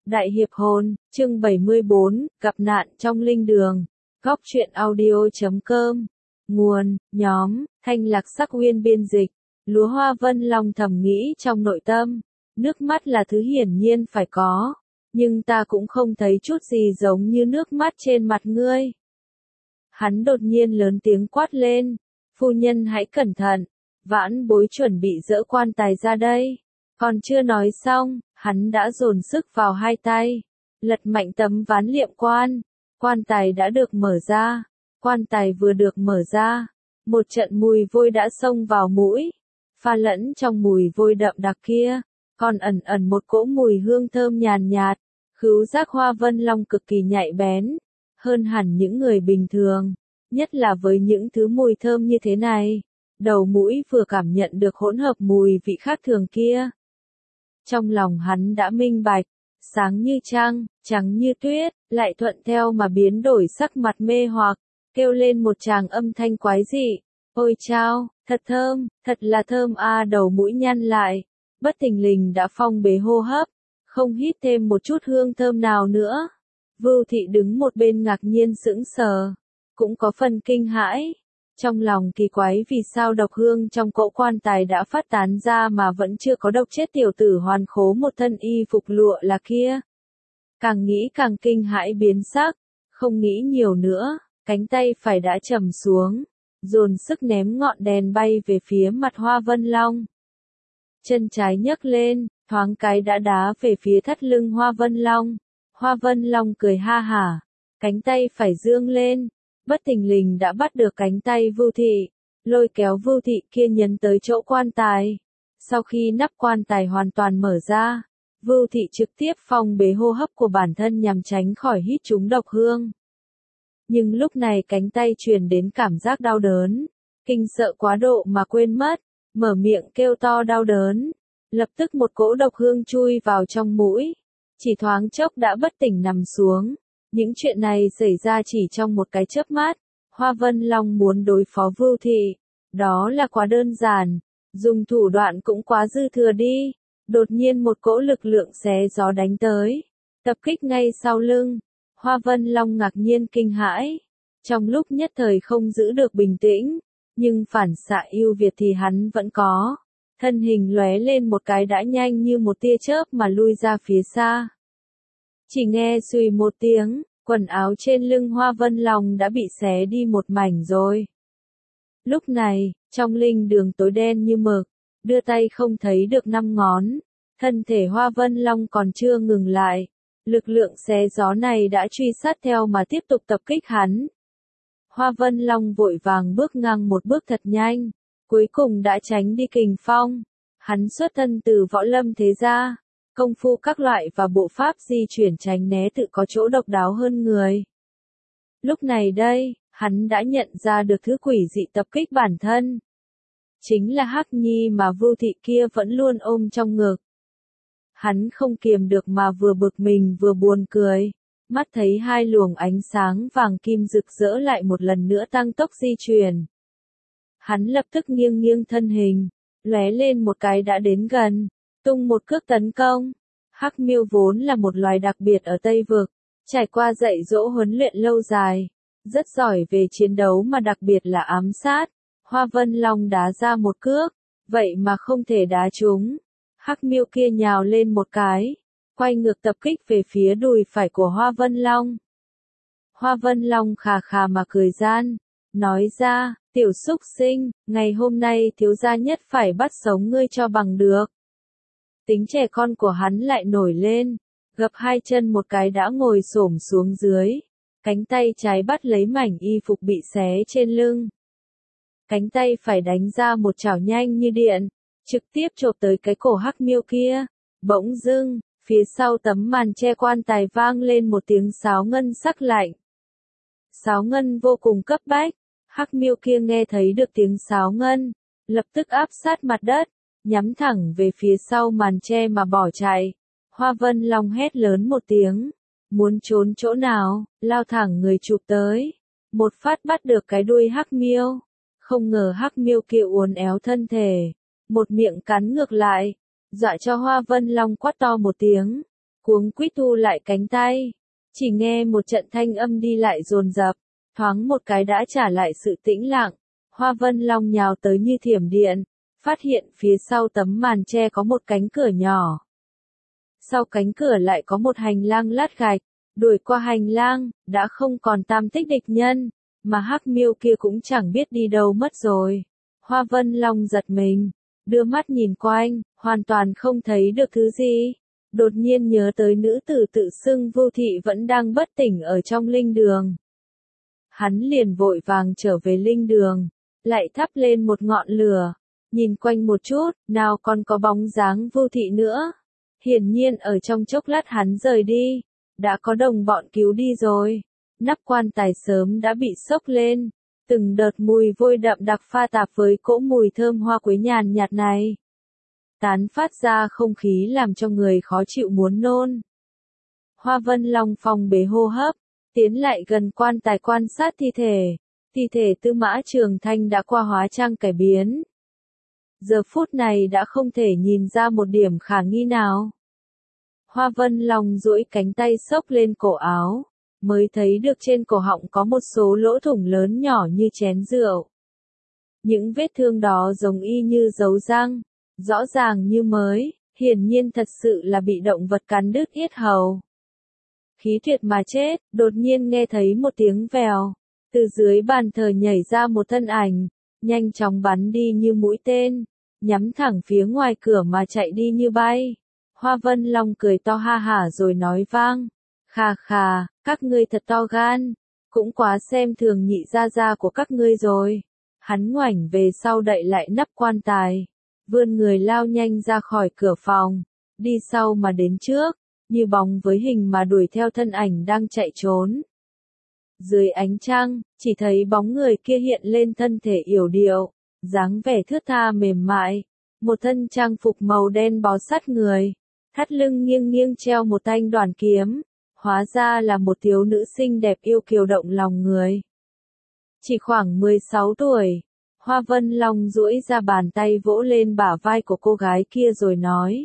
Đại hiệp hồn, chương 74, gặp nạn trong linh đường. Góc truyện audio.com. Nguồn, nhóm, Thanh Lạc Sắc Uyên biên dịch. Lúa Hoa Vân Long thầm nghĩ trong nội tâm. Nước mắt là thứ hiển nhiên phải có. Nhưng ta cũng không thấy chút gì giống như nước mắt trên mặt ngươi. Hắn đột nhiên lớn tiếng quát lên. Phu nhân hãy cẩn thận. Vãn bối chuẩn bị dỡ quan tài ra đây. Còn chưa nói xong, hắn đã dồn sức vào hai tay, lật mạnh tấm ván liệm quan. Quan tài đã được mở ra. Quan tài vừa được mở ra, một trận mùi vôi đã xông vào mũi. Pha lẫn trong mùi vôi đậm đặc kia, còn ẩn ẩn một cỗ mùi hương thơm nhàn nhạt. Khứu giác Hoa Vân Long cực kỳ nhạy bén, hơn hẳn những người bình thường, nhất là với những thứ mùi thơm như thế này. Đầu mũi vừa cảm nhận được hỗn hợp mùi vị khác thường kia. Trong lòng hắn đã minh bạch, sáng như trăng, trắng như tuyết, lại thuận theo mà biến đổi sắc mặt mê hoặc, kêu lên một tràng âm thanh quái dị. Ôi chao, thật thơm, thật là thơm a. Đầu mũi nhăn lại, bất thình lình đã phong bế hô hấp, không hít thêm một chút hương thơm nào nữa. Vưu Thị đứng một bên ngạc nhiên sững sờ, cũng có phần kinh hãi. Trong lòng kỳ quái vì sao độc hương trong cỗ quan tài đã phát tán ra mà vẫn chưa có độc chết tiểu tử hoàn khố một thân y phục lụa là kia. Càng nghĩ càng kinh hãi biến sắc, không nghĩ nhiều nữa, cánh tay phải đã trầm xuống, dồn sức ném ngọn đèn bay về phía mặt Hoa Vân Long. Chân trái nhấc lên, thoáng cái đã đá về phía thắt lưng Hoa Vân Long. Hoa Vân Long cười ha hả, cánh tay phải dương lên. Bất thình lình đã bắt được cánh tay Vưu Thị, lôi kéo Vưu Thị kia nhấn tới chỗ quan tài. Sau khi nắp quan tài hoàn toàn mở ra, Vưu Thị trực tiếp phong bế hô hấp của bản thân nhằm tránh khỏi hít trúng độc hương. Nhưng lúc này cánh tay truyền đến cảm giác đau đớn, kinh sợ quá độ mà quên mất, mở miệng kêu to đau đớn. Lập tức một cỗ độc hương chui vào trong mũi, chỉ thoáng chốc đã bất tỉnh nằm xuống. Những chuyện này xảy ra chỉ trong một cái chớp mắt. Hoa Vân Long muốn đối phó Vưu Thị, đó là quá đơn giản, dùng thủ đoạn cũng quá dư thừa đi. Đột nhiên một cỗ lực lượng xé gió đánh tới, tập kích ngay sau lưng. Hoa Vân Long ngạc nhiên kinh hãi, trong lúc nhất thời không giữ được bình tĩnh, nhưng phản xạ ưu việt thì hắn vẫn có. Thân hình lóe lên một cái đã nhanh như một tia chớp mà lui ra phía xa. Chỉ nghe xùy một tiếng, quần áo trên lưng Hoa Vân Long đã bị xé đi một mảnh rồi. Lúc này, trong linh đường tối đen như mực, đưa tay không thấy được 5 ngón, thân thể Hoa Vân Long còn chưa ngừng lại. Lực lượng xé gió này đã truy sát theo mà tiếp tục tập kích hắn. Hoa Vân Long vội vàng bước ngang một bước thật nhanh, cuối cùng đã tránh đi kình phong. Hắn xuất thân từ võ lâm thế gia. Công phu các loại và bộ pháp di chuyển tránh né tự có chỗ độc đáo hơn người. Lúc này đây, hắn đã nhận ra được thứ quỷ dị tập kích bản thân. Chính là Hắc Nhi mà Vưu Thị kia vẫn luôn ôm trong ngực. Hắn không kiềm được mà vừa bực mình vừa buồn cười. Mắt thấy hai luồng ánh sáng vàng kim rực rỡ lại một lần nữa tăng tốc di chuyển. Hắn lập tức nghiêng nghiêng thân hình, lóe lên một cái đã đến gần. Tung một cước tấn công. Hắc Miêu vốn là một loài đặc biệt ở Tây Vực, trải qua dạy dỗ huấn luyện lâu dài, rất giỏi về chiến đấu mà đặc biệt là ám sát. Hoa Vân Long đá ra một cước, vậy mà không thể đá trúng. Hắc Miêu kia nhào lên một cái, quay ngược tập kích về phía đùi phải của Hoa Vân Long. Hoa Vân Long khà khà mà cười gian, nói ra, tiểu súc sinh, ngày hôm nay thiếu gia nhất phải bắt sống ngươi cho bằng được. Tính trẻ con của hắn lại nổi lên, gập hai chân một cái đã ngồi xổm xuống dưới, cánh tay trái bắt lấy mảnh y phục bị xé trên lưng. Cánh tay phải đánh ra một chảo nhanh như điện, trực tiếp chộp tới cái cổ Hắc Miêu kia. Bỗng dưng, phía sau tấm màn che quan tài vang lên một tiếng sáo ngân sắc lạnh. Sáo ngân vô cùng cấp bách, Hắc Miêu kia nghe thấy được tiếng sáo ngân, lập tức áp sát mặt đất, nhắm thẳng về phía sau màn che mà bỏ chạy. Hoa Vân Long hét lớn một tiếng, muốn trốn chỗ nào, lao thẳng người chụp tới, một phát bắt được cái đuôi Hắc Miêu. Không ngờ Hắc Miêu kia uốn éo thân thể, một miệng cắn ngược lại, dọa cho Hoa Vân Long quát to một tiếng, cuống quýt thu lại cánh tay. Chỉ nghe một trận thanh âm đi lại dồn dập, thoáng một cái đã trả lại sự tĩnh lặng. Hoa Vân Long nhào tới như thiểm điện, phát hiện phía sau tấm màn che có một cánh cửa nhỏ. Sau cánh cửa lại có một hành lang lát gạch, đuổi qua hành lang, đã không còn tam tích địch nhân, mà Hắc Miêu kia cũng chẳng biết đi đâu mất rồi. Hoa Vân Long giật mình, đưa mắt nhìn quanh, hoàn toàn không thấy được thứ gì. Đột nhiên nhớ tới nữ tử tự xưng Vu Thị vẫn đang bất tỉnh ở trong linh đường. Hắn liền vội vàng trở về linh đường, lại thắp lên một ngọn lửa, nhìn quanh một chút, nào còn có bóng dáng Vu Thị nữa. Hiển nhiên ở trong chốc lát hắn rời đi, đã có đồng bọn cứu đi rồi. Nắp quan tài sớm đã bị xốc lên, từng đợt mùi vôi đậm đặc pha tạp với cỗ mùi thơm hoa quế nhàn nhạt này, tán phát ra không khí làm cho người khó chịu muốn nôn. Hoa Vân Long phòng bế hô hấp, tiến lại gần quan tài quan sát thi thể. Thi thể Tư Mã Trường Thanh đã qua hóa trang cải biến. Giờ phút này đã không thể nhìn ra một điểm khả nghi nào. Hoa Vân Long duỗi cánh tay xốc lên cổ áo, mới thấy được trên cổ họng có một số lỗ thủng lớn nhỏ như chén rượu. Những vết thương đó giống y như dấu răng, rõ ràng như mới, hiển nhiên thật sự là bị động vật cắn đứt yết hầu. Khí tuyệt mà chết, đột nhiên nghe thấy một tiếng vèo, từ dưới bàn thờ nhảy ra một thân ảnh, nhanh chóng bắn đi như mũi tên, nhắm thẳng phía ngoài cửa mà chạy đi như bay. Hoa Vân Long cười to ha hả rồi nói vang, khà khà, các ngươi thật to gan, cũng quá xem thường nhị gia gia của các ngươi rồi. Hắn ngoảnh về sau đậy lại nắp quan tài, vươn người lao nhanh ra khỏi cửa phòng, đi sau mà đến trước, như bóng với hình mà đuổi theo thân ảnh đang chạy trốn. Dưới ánh trăng, chỉ thấy bóng người kia hiện lên thân thể yểu điệu, dáng vẻ thướt tha mềm mại, một thân trang phục màu đen bó sát người, thắt lưng nghiêng nghiêng treo một thanh đoản kiếm, hóa ra là một thiếu nữ xinh đẹp yêu kiều động lòng người. Chỉ khoảng 16 tuổi, Hoa Vân Long duỗi ra bàn tay vỗ lên bả vai của cô gái kia rồi nói.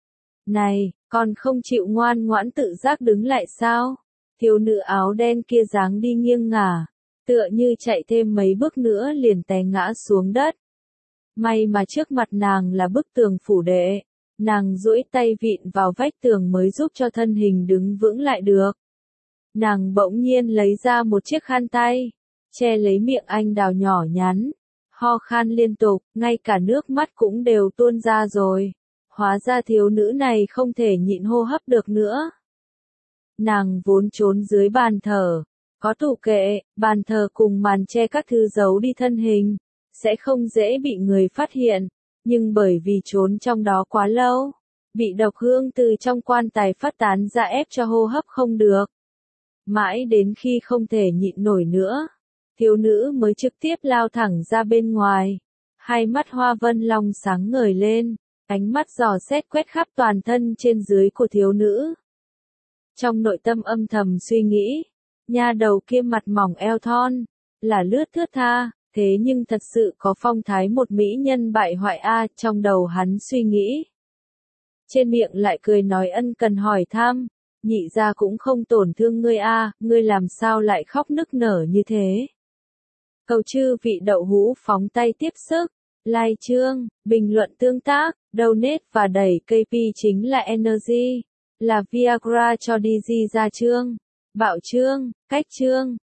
Này, còn không chịu ngoan ngoãn tự giác đứng lại sao? Thiếu nữ áo đen kia dáng đi nghiêng ngả, tựa như chạy thêm mấy bước nữa liền té ngã xuống đất. May mà trước mặt nàng là bức tường phủ đệ, nàng duỗi tay vịn vào vách tường mới giúp cho thân hình đứng vững lại được. Nàng bỗng nhiên lấy ra một chiếc khăn tay, che lấy miệng anh đào nhỏ nhắn, ho khan liên tục, ngay cả nước mắt cũng đều tuôn ra rồi. Hóa ra thiếu nữ này không thể nhịn hô hấp được nữa. Nàng vốn trốn dưới bàn thờ, có tủ kệ, bàn thờ cùng màn che các thứ giấu đi thân hình, sẽ không dễ bị người phát hiện, nhưng bởi vì trốn trong đó quá lâu, bị độc hương từ trong quan tài phát tán ra ép cho hô hấp không được. Mãi đến khi không thể nhịn nổi nữa, thiếu nữ mới trực tiếp lao thẳng ra bên ngoài. Hai mắt Hoa Vân Long sáng ngời lên, ánh mắt dò xét quét khắp toàn thân trên dưới của thiếu nữ. Trong nội tâm âm thầm suy nghĩ, nha đầu kia mặt mỏng eo thon, là lướt thướt tha, thế nhưng thật sự có phong thái một mỹ nhân bại hoại a, trong đầu hắn suy nghĩ. Trên miệng lại cười nói ân cần hỏi thăm, nhị gia cũng không tổn thương ngươi a, ngươi làm sao lại khóc nức nở như thế? Cầu chư vị đậu hũ phóng tay tiếp sức, like chương, bình luận tương tác, donate và đẩy KP chính là Energy, là Viagra cho DG ra chương, bạo chương, cách chương.